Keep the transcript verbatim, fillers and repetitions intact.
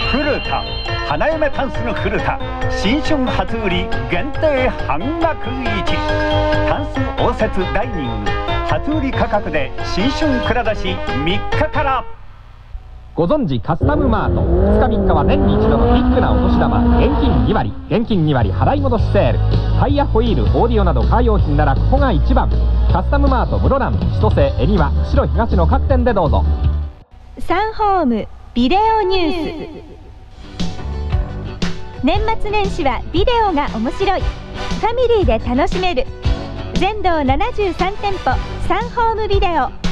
古田花嫁タンスの古田新春初売り限定半額市タンス応接ダイニング初売り価格で新春蔵出しみっかから。 ご存知カスタムマートふつかみっかは年に一度のビッグなお年玉現金に割現金に割払い戻しセール。タイヤホイールオーディオなどカー用品ならここが一番。カスタムマート室蘭千歳恵庭釧路東の各店でどうぞ。 サンホームビデオニュース。年末年始はビデオが面白い。ファミリーで楽しめる全道ななじゅうさん店舗サンホームビデオ。